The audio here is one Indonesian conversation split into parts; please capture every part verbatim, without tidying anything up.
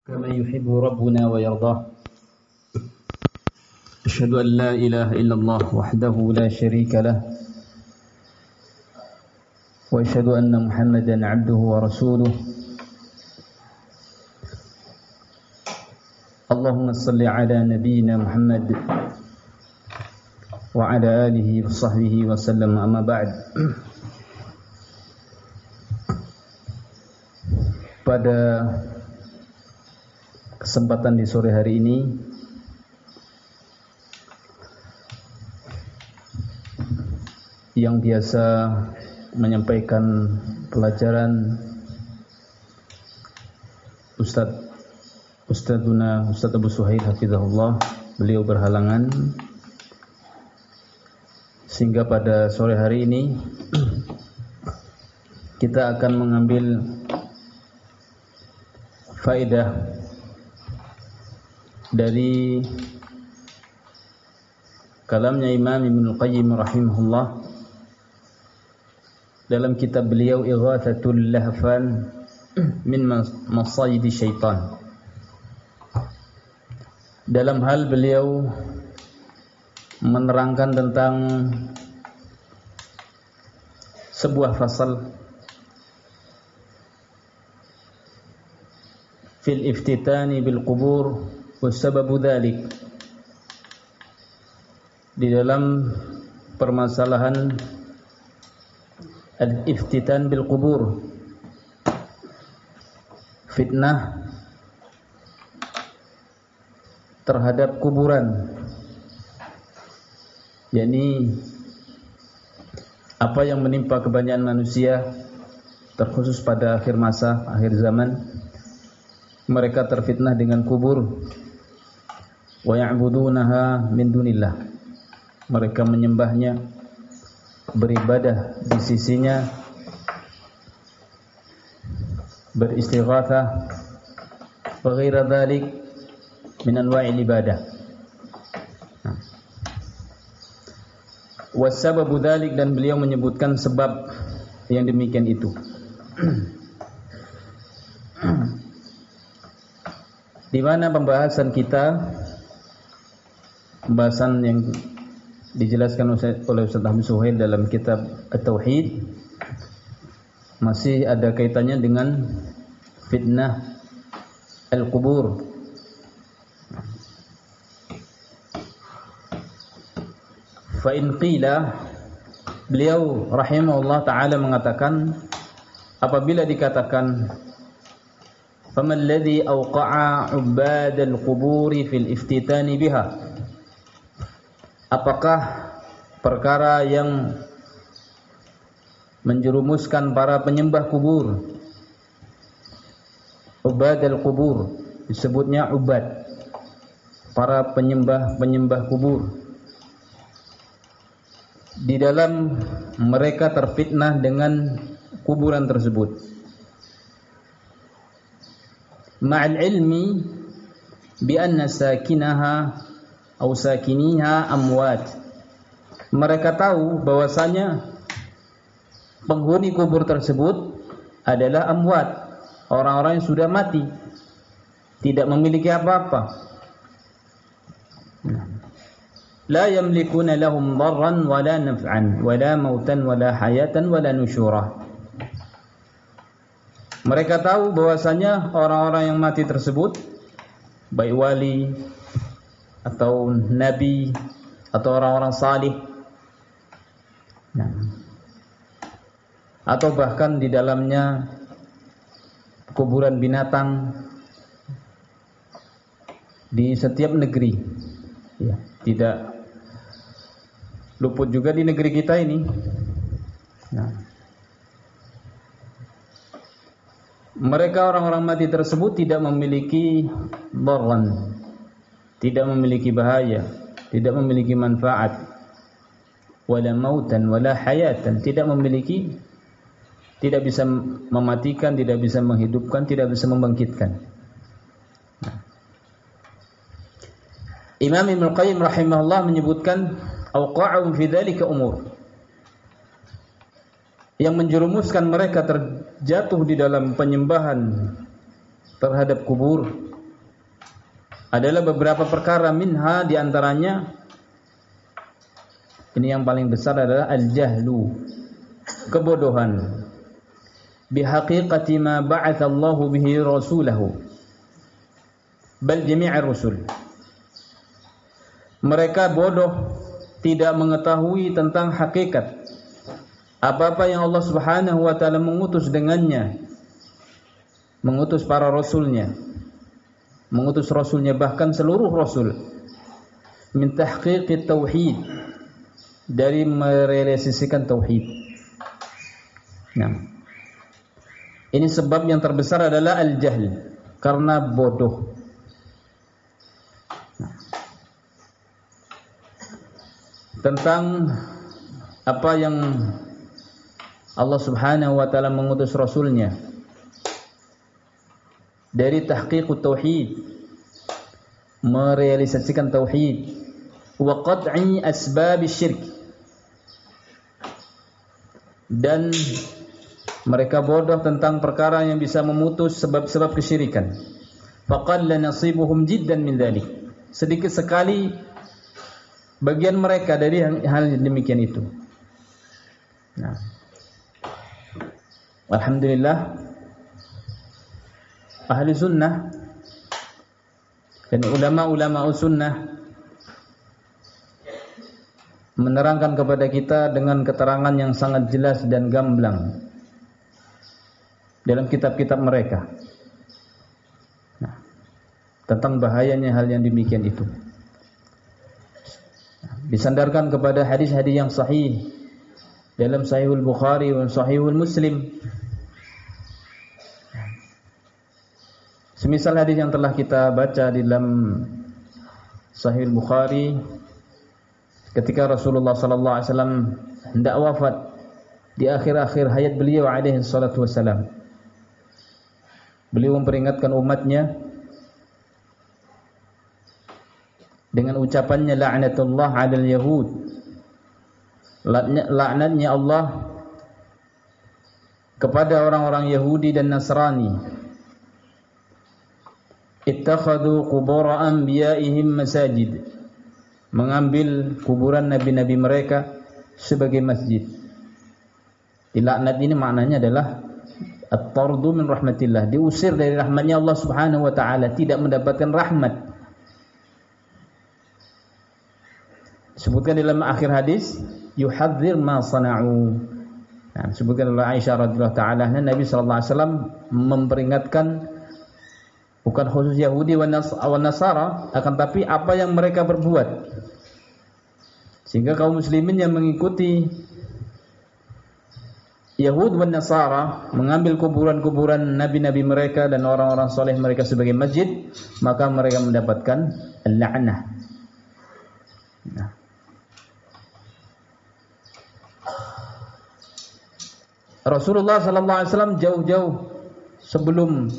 كما يحب ربنا ويرضاه. أشهد أن لا إله إلا الله وحده لا شريك له، وأشهد أن محمدا عبده ورسوله. اللهم صل على نبينا محمد وعلى آله وصحبه وسلم. أما بعد. Pada kesempatan di sore hari ini yang biasa menyampaikan pelajaran Ustaz Ustadzuna Ustaz Abu Suhail hafizahullah, beliau berhalangan, sehingga pada sore hari ini kita akan mengambil faedah dari kalamnya Imam Ibnul Qayyim rahimahullah dalam kitab beliau Ighathatul Lahfan min Masayidi Syaitan. Dalam hal beliau menerangkan tentang sebuah fasal fil iftitani bil qubur wa sababu dzalik, di dalam permasalahan al-iftitan bil qubur, fitnah terhadap kuburan, yakni apa yang menimpa kebanyakan manusia, terkhusus pada akhir masa, akhir zaman. Mereka terfitnah dengan kubur. Wa ya'budunaha min dunillah. Mereka menyembahnya, beribadah di sisinya, beristighatsah wa ghaira dzalik min anwa'il ibadah. Wa sababu dzalik, dan beliau menyebutkan sebab yang demikian itu. Di mana pembahasan kita, pembahasan yang dijelaskan oleh Ustaz Abu Suhail dalam kitab At-Tauhid, masih ada kaitannya dengan fitnah al-qubur. Fa in qila, beliau rahimahullah ta'ala mengatakan, apabila dikatakan فَمَا الَّذِي أَوْقَعَ عُبَّادَ الْقُبُورِ فِي الْإِفْتِتَانِ بِهَا, apakah perkara yang menjerumuskan para penyembah kubur, ubad al-qubur, disebutnya ubad, para penyembah-penyembah kubur, di dalam mereka terfitnah dengan kuburan tersebut, ma'al ilmi bi anna sakinaha atau sakiniha amwat. Mereka tahu bahwasanya penghuni kubur tersebut adalah amwat, orang-orang yang sudah mati, tidak memiliki apa-apa. La yamlikuna lahum darran wala naf'an wala mautan wala hayatan wala nusyura. Mereka tahu bahwasanya orang-orang yang mati tersebut, baik wali atau nabi atau orang-orang salih, nah, atau bahkan di dalamnya kuburan binatang di setiap negeri, ya, tidak luput juga di negeri kita ini. Nah, mereka orang-orang mati tersebut tidak memiliki darran, tidak memiliki bahaya, tidak memiliki manfaat, wala mautan wala hayatan, tidak memiliki, tidak bisa mematikan, tidak bisa menghidupkan, tidak bisa membangkitkan. Imam Ibnul Qayyim rahimahullah menyebutkan awqa'um fi dzalika umur, yang menjerumuskan mereka terjatuh di dalam penyembahan terhadap kubur adalah beberapa perkara, minha di antaranya ini yang paling besar adalah al-jahlu, kebodohan, bihaqiqati ma ba'atha Allahu bihi rasulahu bal jami'ar rusul. Mereka bodoh, tidak mengetahui tentang hakikat apa-apa yang Allah Subhanahu wa taala mengutus dengannya, mengutus para rasulnya, mengutus rasulnya bahkan seluruh rasul, min tahqiqit tauhid, dari merealisasikan tauhid. Nah, ini sebab yang terbesar adalah al-jahl, karena bodoh. Nah, tentang apa yang Allah Subhanahu wa taala mengutus rasulnya, dari tahqiqut tauhid, merealisasikan tauhid, wa qat'i asbab syirk, dan mereka bodoh tentang perkara yang bisa memutus sebab-sebab kesyirikan. Faqalla nasibuhum jiddan min dzalik. Sedikit sekali bagian mereka dari hal demikian itu. Nah, alhamdulillah ahli sunnah dan ulama-ulama sunnah menerangkan kepada kita dengan keterangan yang sangat jelas dan gamblang dalam kitab-kitab mereka, nah, tentang bahayanya hal yang demikian itu. Nah, disandarkan kepada hadis-hadis yang sahih dalam Sahihul Bukhari dan Sahihul Muslim. Semisal hadis yang telah kita baca di dalam Sahihul Bukhari, ketika Rasulullah sallallahu alaihi wasallam hendak wafat di akhir-akhir hayat beliau alaihi salatu wasallam, beliau memperingatkan umatnya dengan ucapannya la'natullah 'alal yahud, laknatnya Allah kepada orang-orang Yahudi dan Nasrani, ittakhadhu qubur anbiya'ihim masajid, mengambil kuburan nabi-nabi mereka sebagai masjid. Dilaknat ini maknanya adalah at-tardu min rahmatillah, diusir dari rahmatnya Allah Subhanahu wa taala, tidak mendapatkan rahmat. Disebutkan dalam akhir hadis, yuhadzir ma sana'u. Nah, disebutkan oleh Aisyah radhiyallahu taala, Nabi sallallahu alaihi wasallam memperingatkan bukan khusus Yahudi wa Nasara, akan tapi apa yang mereka berbuat, sehingga kaum muslimin yang mengikuti Yahud dan Nasara mengambil kuburan-kuburan nabi-nabi mereka dan orang-orang soleh mereka sebagai masjid, maka mereka mendapatkan al-la'nah. Nah, Rasulullah sallallahu alaihi wasallam jauh-jauh sebelum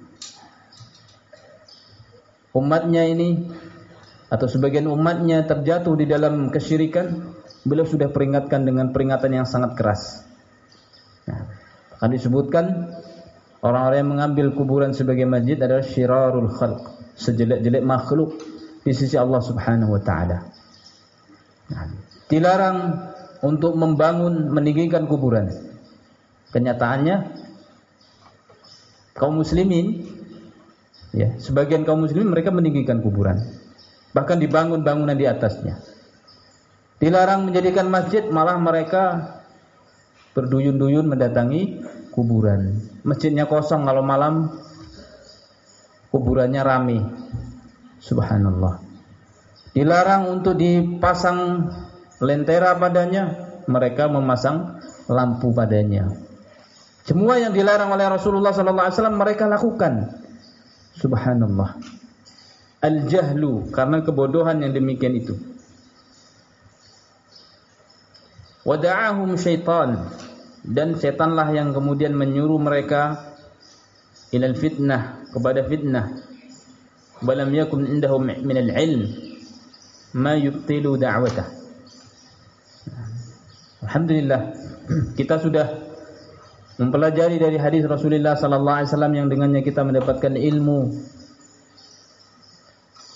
umatnya ini atau sebagian umatnya terjatuh di dalam kesyirikan, beliau sudah peringatkan dengan peringatan yang sangat keras. Nah, akan disebutkan orang-orang yang mengambil kuburan sebagai masjid adalah syirarul khalq, sejelek-jelek makhluk di sisi Allah Subhanahu wa taala. Nah, dilarang untuk membangun, meninggikan kuburan. Kenyataannya kaum muslimin, ya, sebagian kaum muslimin mereka meninggikan kuburan, bahkan dibangun bangunan di atasnya. Dilarang menjadikan masjid, malah mereka berduyun-duyun mendatangi kuburan. Masjidnya kosong, kalau malam kuburannya ramai. Subhanallah. Dilarang untuk dipasang lentera padanya, mereka memasang lampu padanya. Semua yang dilarang oleh Rasulullah sallallahu alaihi wasallam mereka lakukan. Subhanallah. Al-jahlu, karena kebodohan yang demikian itu. Wada'ahum syaitan, dan setanlah yang kemudian menyuruh mereka ilal fitnah, kepada fitnah. Walam yakun indahum minal ilm ma yubtilu da'watah. Alhamdulillah, kita sudah mempelajari dari hadis Rasulullah sallallahu alaihi wasallam yang dengannya kita mendapatkan ilmu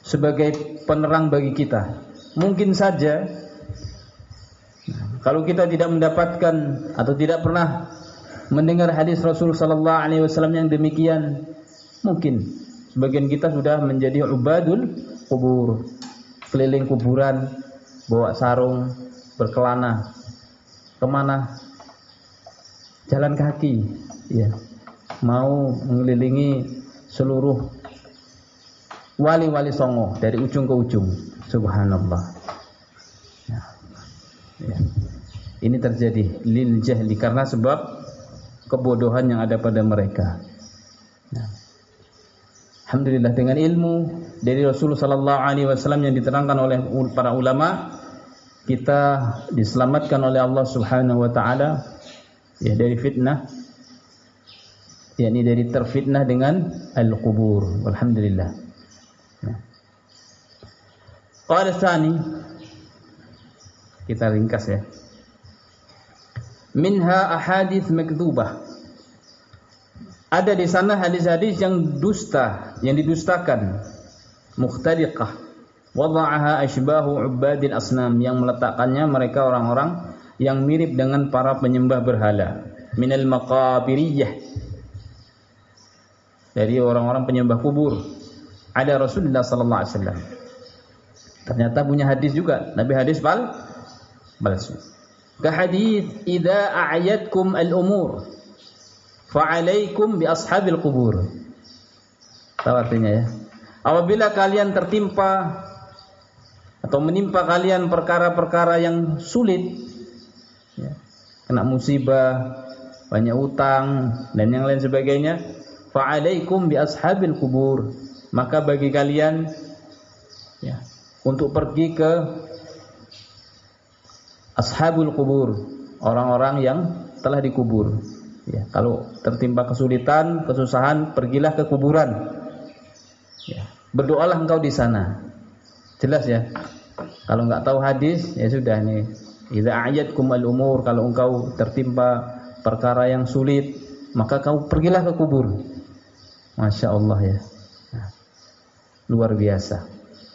sebagai penerang bagi kita. Mungkin saja kalau kita tidak mendapatkan atau tidak pernah mendengar hadis Rasul sallallahu alaihi wasallam yang demikian, mungkin sebagian kita sudah menjadi ubadul kubur, keliling kuburan, bawa sarung, berkelana. Kemana? Jalan kaki, ya. Mau mengelilingi seluruh wali-wali Songo dari ujung ke ujung. Subhanallah. Ya. Ya. Ini terjadi lil jahli, karena sebab kebodohan yang ada pada mereka. Nah. Alhamdulillah, dengan ilmu dari Rasulullah sallallahu alaihi wasallam yang diterangkan oleh para ulama, kita diselamatkan oleh Allah Subhanahu wa taala ya dari fitnah, yakni dari terfitnah dengan al-qubur. Alhamdulillah. Nah. Qala tsani, kita ringkas ya. Minha ahadits makdzubah. Ada di sana hadis-hadis yang dusta, yang didustakan, mukhtariqah, wada'aha ashbahu ubadil asnam, yang meletakkannya mereka orang-orang yang mirip dengan para penyembah berhala, minal maqabiriyah, dari orang-orang penyembah kubur. Ada Rasulullah sallallahu alaihi wasallam, ternyata punya hadis juga, Nabi hadis pal palsu. Ka hadis idza a'yadkum al-umur fa'alaikum bi ashabil qubur. Tahu artinya ya? Apabila kalian tertimpa atau menimpa kalian perkara-perkara yang sulit, ya, kena musibah, banyak utang dan yang lain sebagainya, fa'alaikum bi ashabil qubur, maka bagi kalian ya untuk pergi ke ashabul qubur, orang-orang yang telah dikubur. Ya, kalau tertimpa kesulitan, kesusahan, pergilah ke kuburan. Ya, berdoalah engkau di sana. Jelas ya. Kalau enggak tahu hadis, ya sudah nih. Idza a'yadkum al-umur, kalau engkau tertimpa perkara yang sulit, maka kau pergilah ke kubur. Masya Allah ya. Nah, luar biasa.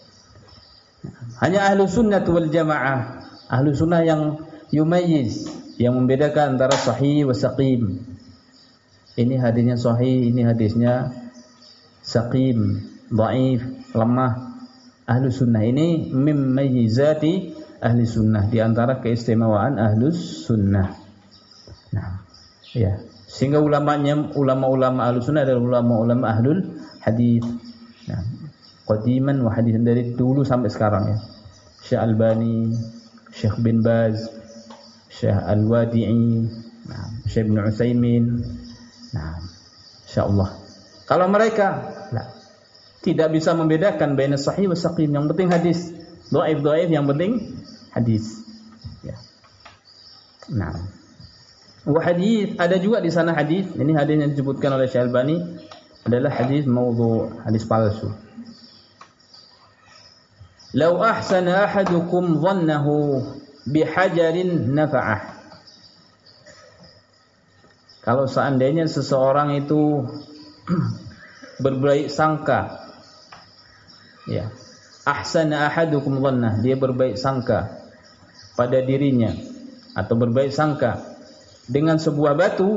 Hanya ahlu sunnah wal jamaah, ahlu sunnah yang yumayyiz, yang membedakan antara sahih wa saqim. Ini hadisnya sahih, ini hadisnya saqim, dhaif, lemah. Ahlu sunnah ini mimmayyizati ahli sunnah, di antara keistimewaan ahlus sunnah. Nah, ya, sehingga ulamanya, ulama-ulama ahlu sunnah adalah ulama-ulama ahlul hadis. Nah, qadiman wa hadisan, dari dulu sampai sekarang ya. Syekh Albani, Syekh bin Baz, Syekh Al-Wadi'i, nah, Syekh Ibn Utsaimin. Nah, insyaallah. Kalau mereka nah, tidak bisa membedakan baina sahih wa saqim, yang penting hadis, dhaif dhaif yang penting hadis. Ya. Nah, wa hadis, ada juga di sana hadis. Ini hadis yang disebutkan oleh Syekh Albani adalah hadis maudhu', hadis palsu. Lau ahsana ahadukum dhannahu bihajarin nafa'ah. Kalau seandainya seseorang itu berbaik sangka, ya, ahsana ahadukum dhannah, dia berbaik sangka pada dirinya atau berbaik sangka dengan sebuah batu,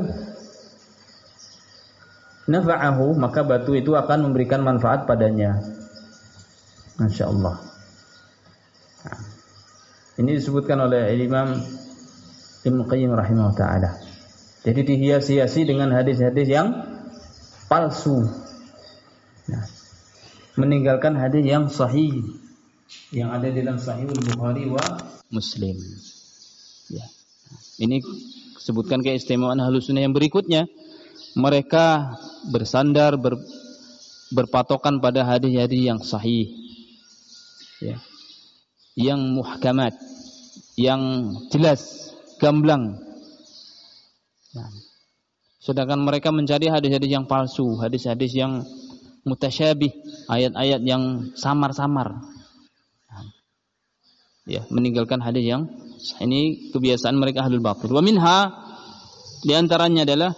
nafa'ahu, maka batu itu akan memberikan manfaat padanya. Masya Allah. Nah, ini disebutkan oleh Imam Ibnu Qayyim rahimahullah ta'ala. Jadi dihias-hiasi dengan hadis-hadis yang palsu. Nah, meninggalkan hadis yang sahih yang ada dalam Sahih Bukhari wa Muslim. Ya. Ini sebutkan keistimewaan Ahlus Sunnah yang berikutnya. Mereka bersandar ber, berpatokan pada hadis-hadis yang sahih. Ya. Yang muhkamat, yang jelas, gamblang. Nah, sedangkan mereka mencari hadis-hadis yang palsu, hadis-hadis yang mutasyabih, ayat-ayat yang samar-samar. Nah, ya, meninggalkan hadis yang ini kebiasaan mereka ahlul batil. Wa minha, di antaranya adalah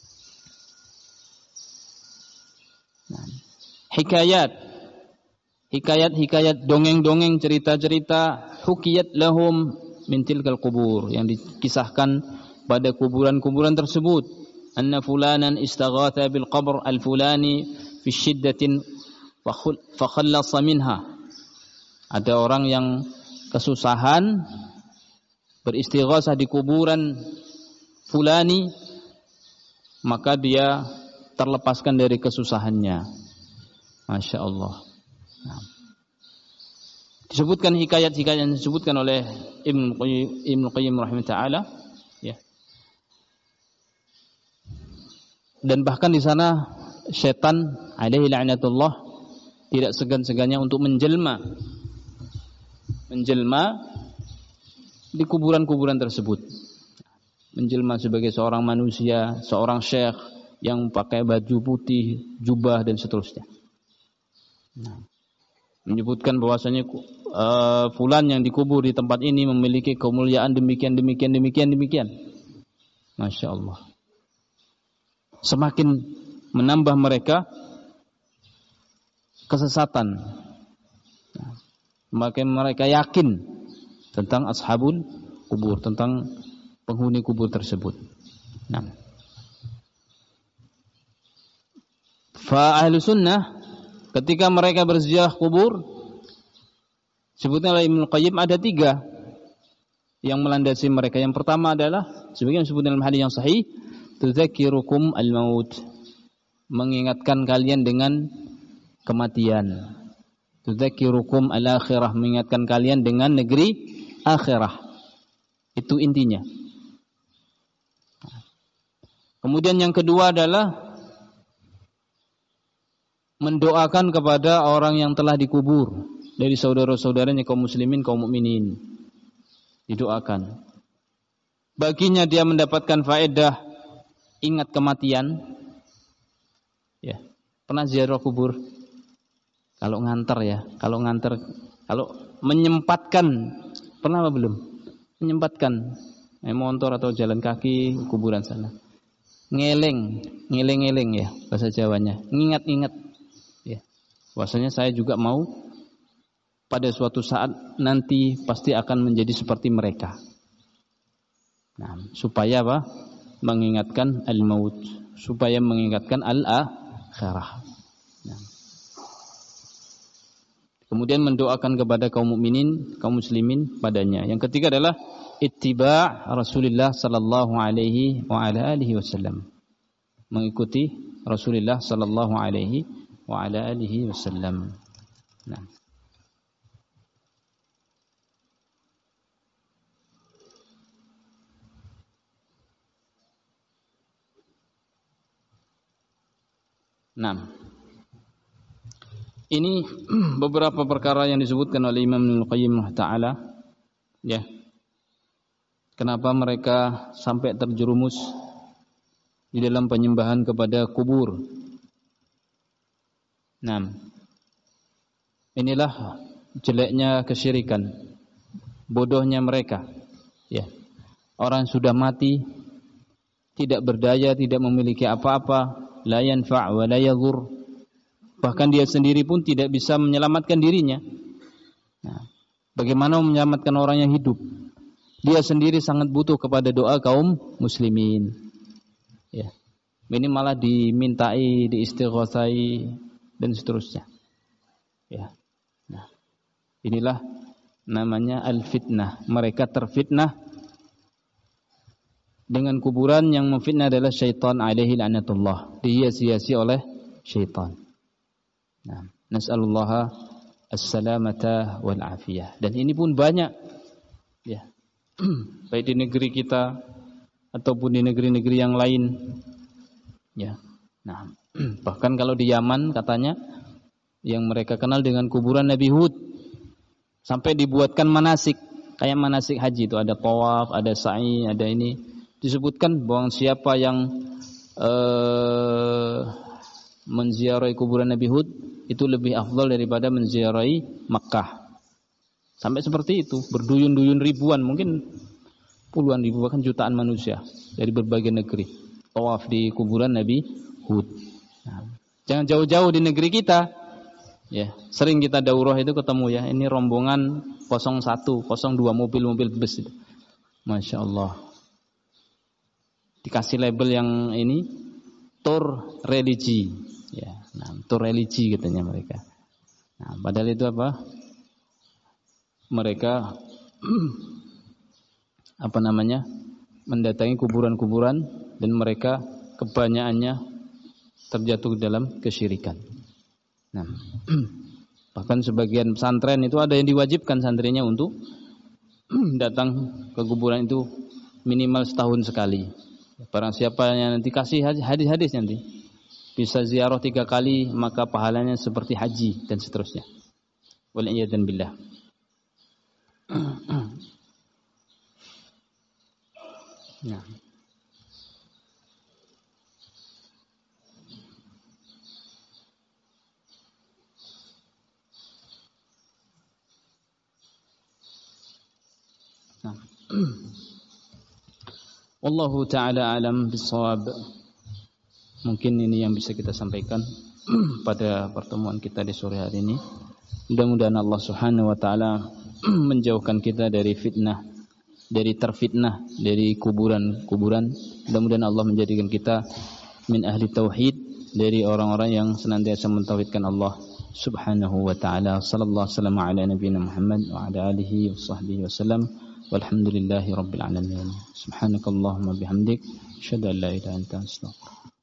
nah, hikayat, hikayat-hikayat, dongeng-dongeng, cerita-cerita, hukiyat lahum min tilkal qubur, yang dikisahkan pada kuburan-kuburan tersebut. Anna fulanan istaghatha bil qabr al fulani fi syiddatin fa khallasa minha. Ada orang yang kesusahan beristighatsah di kuburan fulani, maka dia terlepaskan dari kesusahannya. Masya Allah. Nah. Disebutkan hikayat-hikayat yang disebutkan oleh Ibnu Qayyim, Ibnu Qayyim rahimahullah taala, ya. Dan bahkan di sana setan alaihi la'natullah tidak segan-segannya untuk menjelma menjelma di kuburan-kuburan tersebut. Menjelma sebagai seorang manusia, seorang syekh yang pakai baju putih, jubah dan seterusnya. Nah, menyebutkan bahwasanya uh, fulan yang dikubur di tempat ini memiliki kemuliaan demikian demikian demikian demikian. Masya Allah. Semakin menambah mereka kesesatan. Nah, semakin mereka yakin tentang ashabul kubur, tentang penghuni kubur tersebut. Nah, fa ahlu sunnah ketika mereka berziarah kubur, sebutnya oleh Ibnu Qayyim ada tiga yang melandasi mereka. Yang pertama adalah sebagaimana disebutkan dalam hadis yang sahih, tudzakirukum al-maut, mengingatkan kalian dengan kematian. Tudzakirukum al-akhirah, mengingatkan kalian dengan negeri akhirah. Itu intinya. Kemudian yang kedua adalah mendoakan kepada orang yang telah dikubur dari saudara-saudaranya kaum muslimin, kaum mukminin. Didoakan. Baginya dia mendapatkan faedah ingat kematian. Ya, pernah ziarah kubur? Kalau nganter ya, kalau nganter, kalau menyempatkan, pernah apa belum? Menyempatkan naik motor atau jalan kaki kuburan sana. Ngeleng, ngeleng-ngeleng ya bahasa Jawanya. Ngingat-ingat. Ya. Bahwasanya saya juga mau pada suatu saat nanti pasti akan menjadi seperti mereka. Nah, supaya apa? Mengingatkan al-maut, supaya mengingatkan al-akhirah. Nah. Kemudian mendoakan kepada kaum mukminin, kaum muslimin padanya. Yang ketiga adalah ittiba' Rasulullah sallallahu alaihi wa ala alihi wasallam. Mengikuti Rasulullah sallallahu alaihi wa ala alihi wasallam. Nah. Nah. Ini beberapa perkara yang disebutkan oleh Imam Ibnu Qayyim taala, ya. Kenapa mereka sampai terjerumus di dalam penyembahan kepada kubur? Nah, inilah jeleknya kesyirikan, bodohnya mereka. Ya, orang sudah mati, tidak berdaya, tidak memiliki apa-apa, la yanfa' wa la yadhur. Bahkan dia sendiri pun tidak bisa menyelamatkan dirinya. Nah, bagaimana menyelamatkan orang yang hidup? Dia sendiri sangat butuh kepada doa kaum muslimin. Ya. Ini malah dimintai, diistighatsai dan seterusnya. Ya. Nah, inilah namanya al-fitnah. Mereka terfitnah dengan kuburan. Yang memfitnah adalah syaitan alaihi la'natullah. Dihias-hiasi oleh syaitan. Nah, nas'alullaha as-salamata wal afiyah. Dan ini pun banyak, ya, baik di negeri kita ataupun di negeri-negeri yang lain, ya. Nah, bahkan kalau di Yaman katanya yang mereka kenal dengan kuburan Nabi Hud, sampai dibuatkan manasik, kayak manasik haji itu ada tawaf, ada sa'i, ada ini. Disebutkan bahwa siapa yang eh, menziarahi kuburan Nabi Hud itu lebih afdal daripada menziarahi Makkah. Sampai seperti itu, berduyun-duyun ribuan, mungkin puluhan ribu bahkan jutaan manusia dari berbagai negeri tawaf di kuburan Nabi Hud. Nah, jangan jauh-jauh di negeri kita, Ya, sering kita daurah itu ketemu ya, ini rombongan nol satu, nol dua mobil-mobil bus itu. Masya Allah. Dikasih label yang ini tour religi. Ya, nah, tour religi katanya mereka. Nah, padahal itu apa? Mereka apa namanya? Mendatangi kuburan-kuburan dan mereka kebanyakannya terjatuh dalam kesyirikan. Nah, bahkan sebagian pesantren itu ada yang diwajibkan santrinya untuk datang ke kuburan itu minimal setahun sekali. Barang siapa yang nanti kasih hadis-hadis nanti bisa ziarah tiga kali maka pahalanya seperti haji dan seterusnya. Wal'iyadzan billah. Nah. Nah. Wallahu ta'ala alam bisawab. Mungkin ini yang bisa kita sampaikan pada pertemuan kita di sore hari ini. Mudah-mudahan Allah Subhanahu wa taala menjauhkan kita dari fitnah, dari terfitnah dari kuburan-kuburan. Mudah-mudahan Allah menjadikan kita min ahli tauhid, dari orang-orang yang senantiasa mentauhidkan Allah Subhanahu wa taala. Sallallahu alaihi wasallam ala nabiyina Muhammad wa ala alihi washabbihi wasallam. Walhamdulillahi rabbil alamin. Subhanakallahumma bihamdik, asyhadu an la ilaha illa anta, astaghfiruka.